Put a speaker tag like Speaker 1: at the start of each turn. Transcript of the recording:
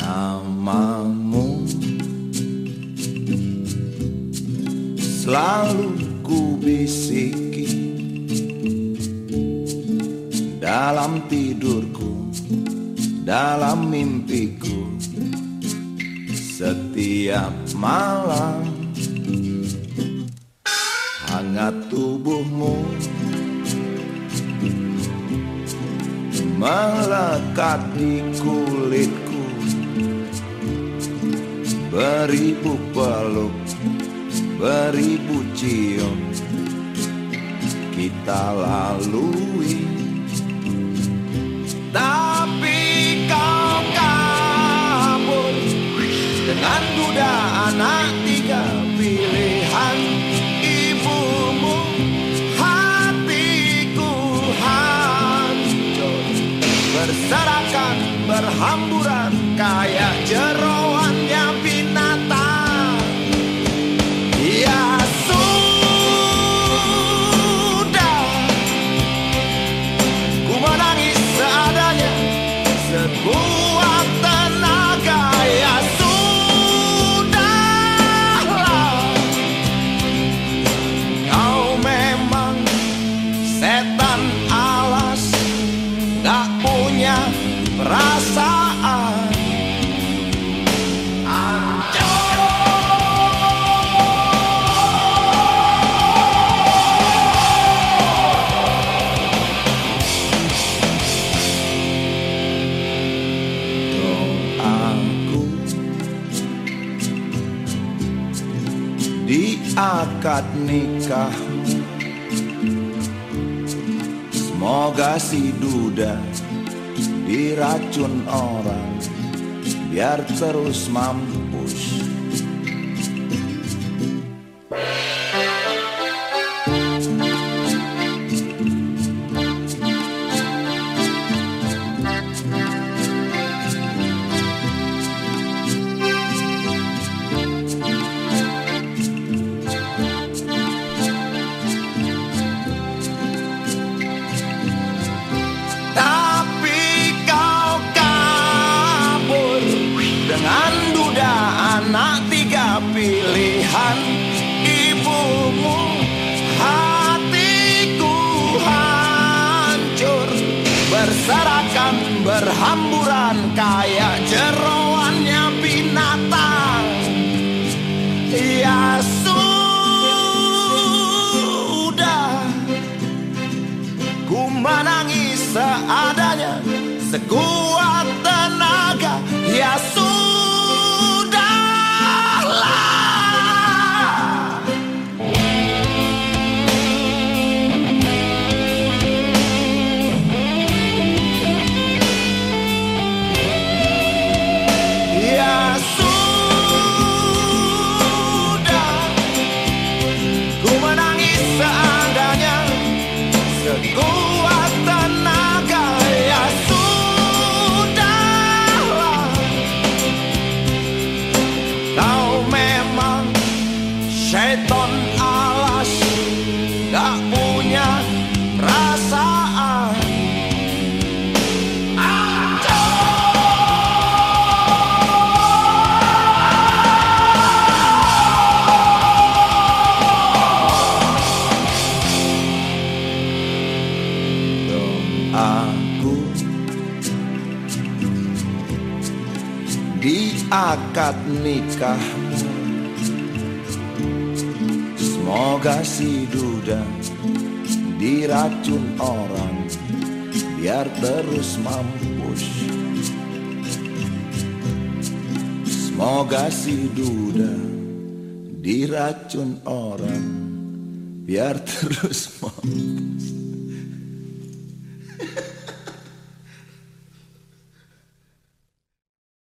Speaker 1: Namamu selalu ku bisiki dalam tidurku, dalam mimpiku, setiap malam. Hangat tubuhmu melekat di kulitku, beribu peluk, beribu cium kita lalui. Tapi kau kabur dengan duda anak tiga pilihan ibumu. Hatiku hancur, berserakan, berhamburan kayak jeroannya binatang. Ya sudah, ku menangis seadanya, sekuat tenaga. Ya sudahlah, kau memang setan alas, gak punya perasaan. Doaku di akad nikahmu, semoga si duda diracun orang biar terus mampus. Dengan duda anak tiga pilihan ibumu. Hatiku hancur, berserakan, berhamburan kayak jeroannya binatang. Ya sudah, ku menangis seadanya, sekuat tenaga. Ya sudahlah, ya sudah, ku menangis seadanya, sekuat tenaga. Ya kau memang setan alas, gak punya perasaan. Doaku di akad nikahmu, semoga si duda diracun orang biar terus mampus. Semoga si duda diracun orang biar terus mampus.